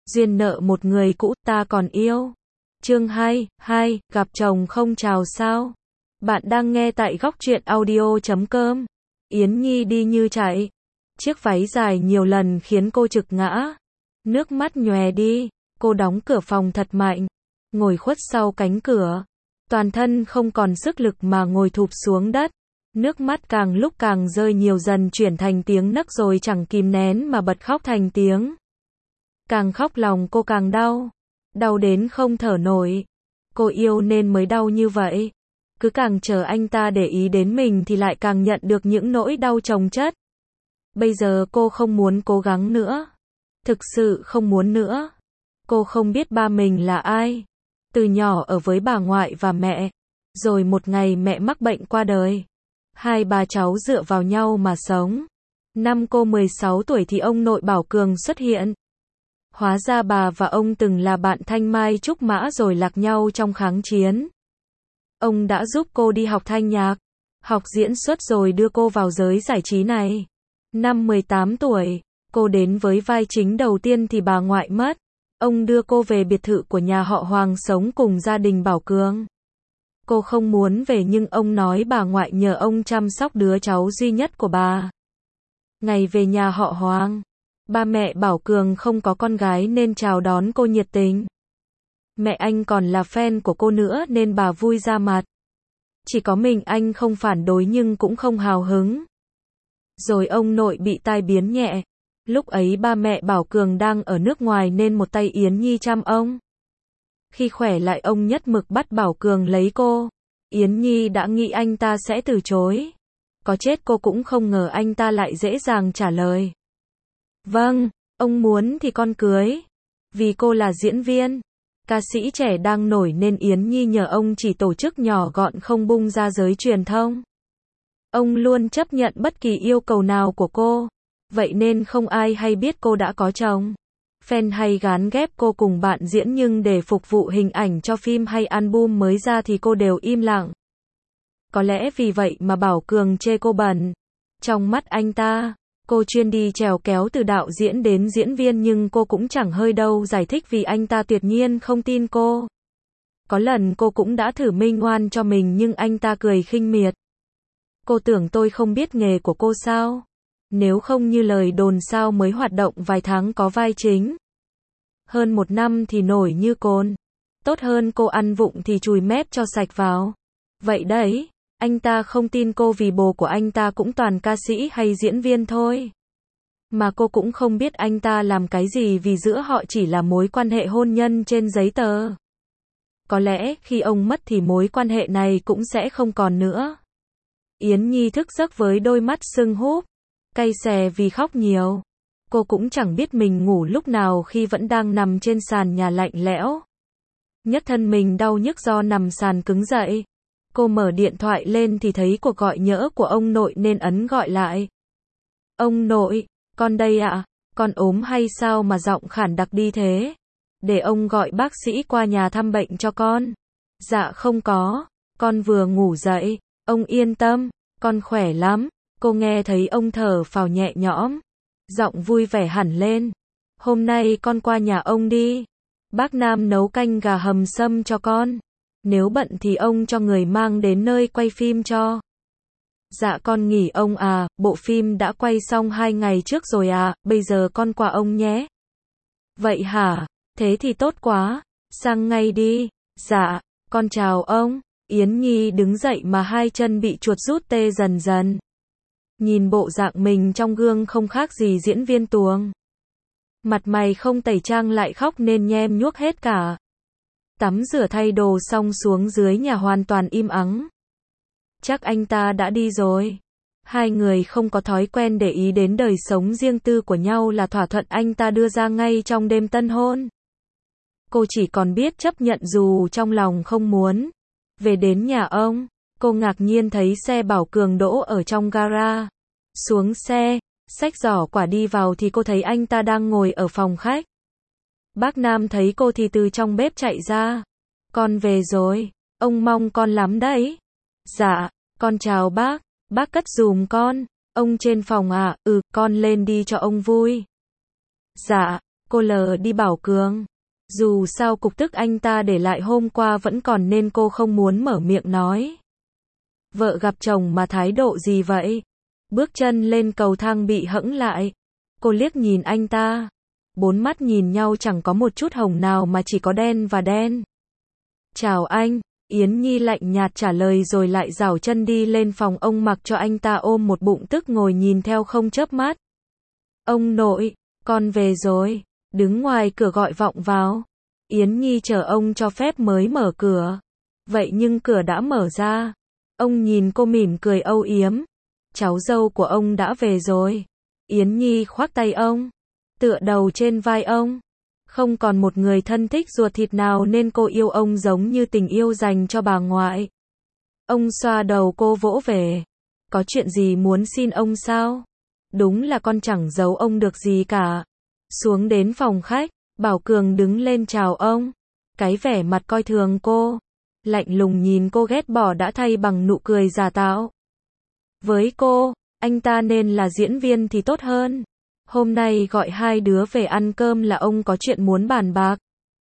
Duyên nợ một người cũ ta còn yêu. Chương 2, gặp chồng không chào sao. Bạn đang nghe tại góc truyện audio.com. Yến Nhi đi như chạy. Chiếc váy dài nhiều lần khiến cô trực ngã. Nước mắt nhòe đi. Cô đóng cửa phòng thật mạnh. Ngồi khuất sau cánh cửa. Toàn thân không còn sức lực mà ngồi thụp xuống đất. Nước mắt càng lúc càng rơi nhiều dần chuyển thành tiếng nấc rồi chẳng kìm nén mà bật khóc thành tiếng. Càng khóc lòng cô càng đau. Đau đến không thở nổi. Cô yêu nên mới đau như vậy. Cứ càng chờ anh ta để ý đến mình thì lại càng nhận được những nỗi đau chồng chất. Bây giờ cô không muốn cố gắng nữa. Thực sự không muốn nữa. Cô không biết ba mình là ai. Từ nhỏ ở với bà ngoại và mẹ. Rồi một ngày mẹ mắc bệnh qua đời. Hai bà cháu dựa vào nhau mà sống. Năm cô 16 tuổi thì ông nội Bảo Cường xuất hiện. Hóa ra bà và ông từng là bạn thanh mai trúc mã rồi lạc nhau trong kháng chiến. Ông đã giúp cô đi học thanh nhạc, học diễn xuất rồi đưa cô vào giới giải trí này. Năm 18 tuổi, cô đến với vai chính đầu tiên thì bà ngoại mất. Ông đưa cô về biệt thự của nhà họ Hoàng sống cùng gia đình Bảo Cường. Cô không muốn về nhưng ông nói bà ngoại nhờ ông chăm sóc đứa cháu duy nhất của bà. Ngày về nhà họ Hoàng, ba mẹ Bảo Cường không có con gái nên chào đón cô nhiệt tình. Mẹ anh còn là fan của cô nữa nên bà vui ra mặt. Chỉ có mình anh không phản đối nhưng cũng không hào hứng. Rồi ông nội bị tai biến nhẹ. Lúc ấy ba mẹ Bảo Cường đang ở nước ngoài nên một tay Yến Nhi chăm ông. Khi khỏe lại ông nhất mực bắt Bảo Cường lấy cô. Yến Nhi đã nghĩ anh ta sẽ từ chối. Có chết cô cũng không ngờ anh ta lại dễ dàng trả lời. Vâng, ông muốn thì con cưới. Vì cô là diễn viên, ca sĩ trẻ đang nổi nên Yến Nhi nhờ ông chỉ tổ chức nhỏ gọn không bung ra giới truyền thông. Ông luôn chấp nhận bất kỳ yêu cầu nào của cô. Vậy nên không ai hay biết cô đã có chồng. Fan hay gán ghép cô cùng bạn diễn nhưng để phục vụ hình ảnh cho phim hay album mới ra thì cô đều im lặng. Có lẽ vì vậy mà Bảo Cường chê cô bẩn. Trong mắt anh ta, cô chuyên đi chèo kéo từ đạo diễn đến diễn viên nhưng cô cũng chẳng hơi đâu giải thích vì anh ta tuyệt nhiên không tin cô. Có lần cô cũng đã thử minh oan cho mình nhưng anh ta cười khinh miệt. Cô tưởng tôi không biết nghề của cô sao? Nếu không như lời đồn sao mới hoạt động vài tháng có vai chính. Hơn một năm thì nổi như cồn. Tốt hơn cô ăn vụng thì chùi mép cho sạch vào. Vậy đấy, anh ta không tin cô vì bồ của anh ta cũng toàn ca sĩ hay diễn viên thôi. Mà cô cũng không biết anh ta làm cái gì vì giữa họ chỉ là mối quan hệ hôn nhân trên giấy tờ. Có lẽ khi ông mất thì mối quan hệ này cũng sẽ không còn nữa. Yến Nhi thức giấc với đôi mắt sưng húp, cay xè vì khóc nhiều. Cô cũng chẳng biết mình ngủ lúc nào khi vẫn đang nằm trên sàn nhà lạnh lẽo. Nhất thân mình đau nhức do nằm sàn cứng dậy. Cô mở điện thoại lên thì thấy cuộc gọi nhỡ của ông nội nên ấn gọi lại. Ông nội, con đây ạ, con ốm hay sao mà giọng khản đặc đi thế? Để ông gọi bác sĩ qua nhà thăm bệnh cho con. Dạ không có, con vừa ngủ dậy, ông yên tâm, con khỏe lắm. Cô nghe thấy ông thở phào nhẹ nhõm, giọng vui vẻ hẳn lên. Hôm nay con qua nhà ông đi. Bác Nam nấu canh gà hầm sâm cho con. Nếu bận thì ông cho người mang đến nơi quay phim cho. Dạ con nghỉ ông à, bộ phim đã quay xong 2 ngày trước rồi à, bây giờ con qua ông nhé. Vậy hả, thế thì tốt quá, sang ngay đi. Dạ, con chào ông. Yến Nhi đứng dậy mà hai chân bị chuột rút tê dần dần. Nhìn bộ dạng mình trong gương không khác gì diễn viên tuồng. Mặt mày không tẩy trang lại khóc nên nhem nhuốc hết cả. Tắm rửa thay đồ xong xuống dưới nhà hoàn toàn im ắng. Chắc anh ta đã đi rồi. Hai người không có thói quen để ý đến đời sống riêng tư của nhau là thỏa thuận anh ta đưa ra ngay trong đêm tân hôn. Cô chỉ còn biết chấp nhận dù trong lòng không muốn. Về đến nhà ông, cô ngạc nhiên thấy xe Bảo Cường đỗ ở trong gara. Xuống xe, xách giỏ quả đi vào thì cô thấy anh ta đang ngồi ở phòng khách. Bác Nam thấy cô thì từ trong bếp chạy ra. Con về rồi, ông mong con lắm đấy. Dạ, con chào bác cất giùm con. Ông trên phòng à, con lên đi cho ông vui. Dạ, Cô lờ đi bảo Cường. Dù sao cục tức anh ta để lại hôm qua vẫn còn nên cô không muốn mở miệng nói. Vợ gặp chồng mà thái độ gì vậy? Bước chân lên cầu thang bị hẫng lại. Cô liếc nhìn anh ta. Bốn mắt nhìn nhau chẳng có một chút hồng nào mà chỉ có đen và đen. Chào anh, Yến Nhi lạnh nhạt trả lời rồi lại giảo chân đi lên phòng ông mặc cho anh ta ôm một bụng tức ngồi nhìn theo không chớp mắt. Ông nội, con về rồi, đứng ngoài cửa gọi vọng vào. Yến Nhi chờ ông cho phép mới mở cửa. Vậy nhưng cửa đã mở ra. Ông nhìn cô mỉm cười âu yếm. Cháu dâu của ông đã về rồi. Yến Nhi khoác tay ông, tựa đầu trên vai ông. Không còn một người thân thích ruột thịt nào nên cô yêu ông giống như tình yêu dành cho bà ngoại. Ông xoa đầu cô vỗ về. Có chuyện gì muốn xin ông sao? Đúng là con chẳng giấu ông được gì cả. Xuống đến phòng khách, Bảo Cường đứng lên chào ông. Cái vẻ mặt coi thường cô, lạnh lùng nhìn cô ghét bỏ đã thay bằng nụ cười giả tạo. Với cô, anh ta nên là diễn viên thì tốt hơn. Hôm nay gọi hai đứa về ăn cơm là ông có chuyện muốn bàn bạc.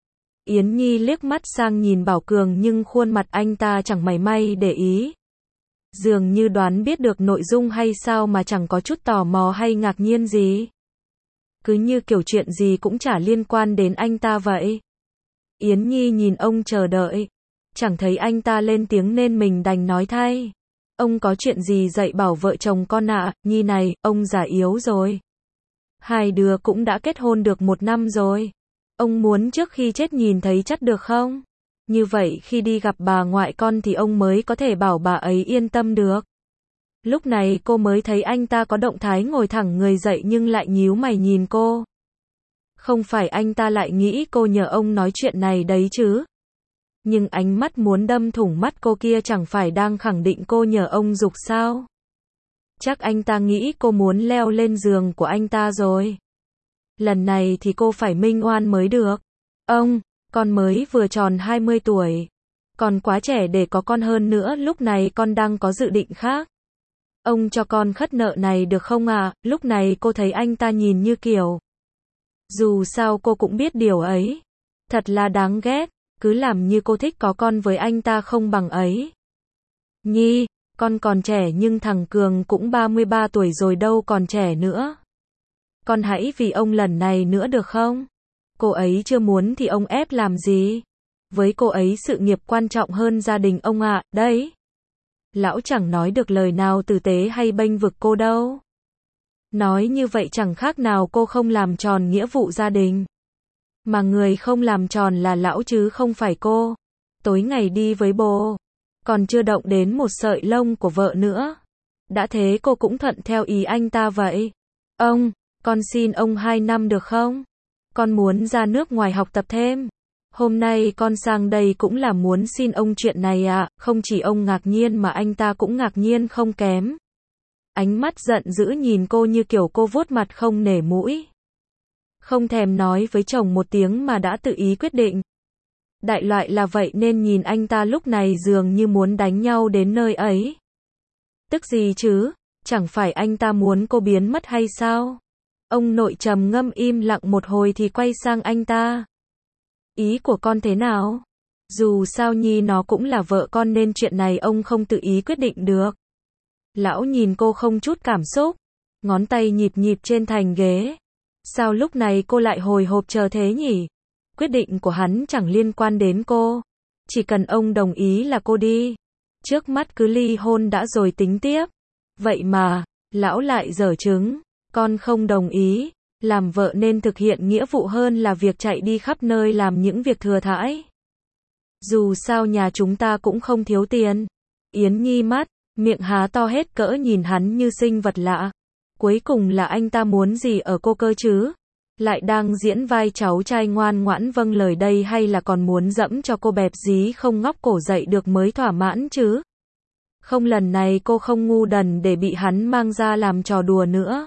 Yến Nhi liếc mắt sang nhìn Bảo Cường nhưng khuôn mặt anh ta chẳng mảy may để ý. Dường như đoán biết được nội dung hay sao mà chẳng có chút tò mò hay ngạc nhiên gì. Cứ như kiểu chuyện gì cũng chả liên quan đến anh ta vậy. Yến Nhi nhìn ông chờ đợi. Chẳng thấy anh ta lên tiếng nên mình đành nói thay. Ông có chuyện gì dạy bảo vợ chồng con ạ? Nhi này, ông già yếu rồi. Hai đứa cũng đã kết hôn được 1 năm rồi. Ông muốn trước khi chết nhìn thấy chắc được không? Như vậy khi đi gặp bà ngoại con thì ông mới có thể bảo bà ấy yên tâm được. Lúc này cô mới thấy anh ta có động thái ngồi thẳng người dậy nhưng lại nhíu mày nhìn cô. Không phải anh ta lại nghĩ cô nhờ ông nói chuyện này đấy chứ? Nhưng ánh mắt muốn đâm thủng mắt cô kia chẳng phải đang khẳng định cô nhờ ông giục sao? Chắc anh ta nghĩ cô muốn leo lên giường của anh ta rồi. Lần này thì cô phải minh oan mới được. Ông, con mới vừa tròn 20 tuổi. Còn quá trẻ để có con hơn nữa, lúc này con đang có dự định khác. Ông cho con khất nợ này được không ạ? Lúc này cô thấy anh ta nhìn như kiểu. Dù sao cô cũng biết điều ấy. Thật là đáng ghét, cứ làm như cô thích có con với anh ta không bằng ấy. Nhi, con còn trẻ nhưng thằng Cường cũng 33 tuổi rồi đâu còn trẻ nữa. Con hãy vì ông lần này nữa được không? Cô ấy chưa muốn thì ông ép làm gì? Với cô ấy sự nghiệp quan trọng hơn gia đình ông ạ, đấy. Lão chẳng nói được lời nào tử tế hay bênh vực cô đâu. Nói như vậy chẳng khác nào cô không làm tròn nghĩa vụ gia đình. Mà người không làm tròn là lão chứ không phải cô. Tối ngày đi với bồ, còn chưa động đến một sợi lông của vợ nữa. Đã thế cô cũng thuận theo ý anh ta vậy. Ông, con xin ông 2 năm được không? Con muốn ra nước ngoài học tập thêm. Hôm nay con sang đây cũng là muốn xin ông chuyện này ạ. Không chỉ ông ngạc nhiên mà anh ta cũng ngạc nhiên không kém. Ánh mắt giận dữ nhìn cô như kiểu cô vuốt mặt không nể mũi. Không thèm nói với chồng một tiếng mà đã tự ý quyết định. Đại loại là vậy nên nhìn anh ta lúc này dường như muốn đánh nhau đến nơi ấy. Tức gì chứ? Chẳng phải anh ta muốn cô biến mất hay sao? Ông nội trầm ngâm im lặng một hồi thì quay sang anh ta. Ý của con thế nào? Dù sao Nhi nó cũng là vợ con nên chuyện này ông không tự ý quyết định được. Lão nhìn cô không chút cảm xúc. Ngón tay nhịp nhịp trên thành ghế. Sao lúc này cô lại hồi hộp chờ thế nhỉ? Quyết định của hắn chẳng liên quan đến cô. Chỉ cần ông đồng ý là cô đi. Trước mắt cứ ly hôn đã rồi tính tiếp. Vậy mà, lão lại giở trứng. Con không đồng ý. Làm vợ nên thực hiện nghĩa vụ hơn là việc chạy đi khắp nơi làm những việc thừa thãi. Dù sao nhà chúng ta cũng không thiếu tiền. Yến Nhi mắt, miệng há to hết cỡ nhìn hắn như sinh vật lạ. Cuối cùng là anh ta muốn gì ở cô cơ chứ? Lại đang diễn vai cháu trai ngoan ngoãn vâng lời đây hay là còn muốn dẫm cho cô bẹp dí không ngóc cổ dậy được mới thỏa mãn chứ? Không, lần này cô không ngu đần để bị hắn mang ra làm trò đùa nữa.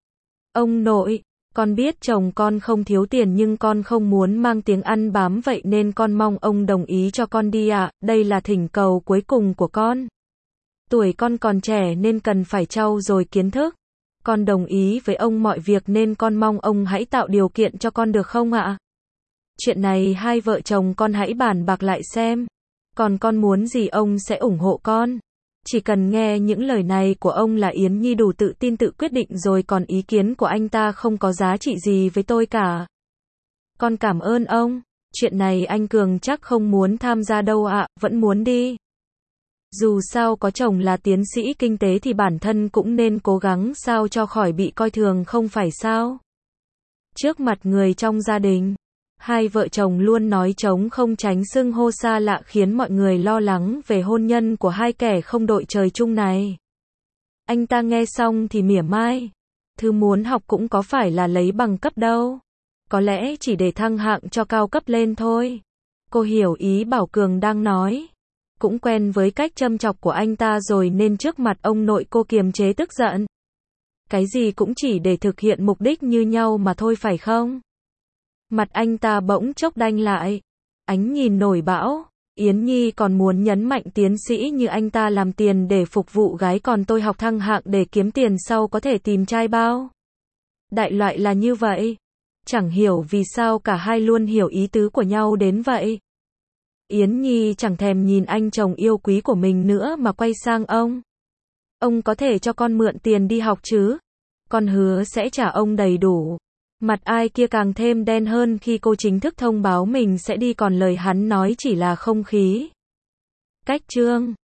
Ông nội, con biết chồng con không thiếu tiền nhưng con không muốn mang tiếng ăn bám vậy nên con mong ông đồng ý cho con đi ạ. Đây là thỉnh cầu cuối cùng của con. Tuổi con còn trẻ nên cần phải trau dồi kiến thức. Con đồng ý với ông mọi việc nên con mong ông hãy tạo điều kiện cho con được không ạ? Chuyện này hai vợ chồng con hãy bàn bạc lại xem. Còn con muốn gì ông sẽ ủng hộ con. Chỉ cần nghe những lời này của ông là Yến Nhi đủ tự tin tự quyết định rồi, còn ý kiến của anh ta không có giá trị gì với tôi cả. Con cảm ơn ông. Chuyện này anh Cường chắc không muốn tham gia đâu ạ, vẫn muốn đi. Dù sao có chồng là tiến sĩ kinh tế thì bản thân cũng nên cố gắng sao cho khỏi bị coi thường không phải sao? Trước mặt người trong gia đình, hai vợ chồng luôn nói trống không tránh xưng hô xa lạ khiến mọi người lo lắng về hôn nhân của hai kẻ không đội trời chung này. Anh ta nghe xong thì mỉa mai. Thứ muốn học cũng có phải là lấy bằng cấp đâu. Có lẽ chỉ để thăng hạng cho cao cấp lên thôi. Cô hiểu ý Bảo Cường đang nói. Cũng quen với cách châm chọc của anh ta rồi nên trước mặt ông nội cô kiềm chế tức giận. Cái gì cũng chỉ để thực hiện mục đích như nhau mà thôi phải không? Mặt anh ta bỗng chốc đanh lại. Ánh nhìn nổi bão. Yến Nhi còn muốn nhấn mạnh tiến sĩ như anh ta làm tiền để phục vụ gái, còn tôi học thăng hạng để kiếm tiền sau có thể tìm trai bao. Đại loại là như vậy. Chẳng hiểu vì sao cả hai luôn hiểu ý tứ của nhau đến vậy. Yến Nhi chẳng thèm nhìn anh chồng yêu quý của mình nữa mà quay sang ông. Ông có thể cho con mượn tiền đi học chứ? Con hứa sẽ trả ông đầy đủ. Mặt ai kia càng thêm đen hơn khi cô chính thức thông báo mình sẽ đi, còn lời hắn nói chỉ là không khí. Cách chương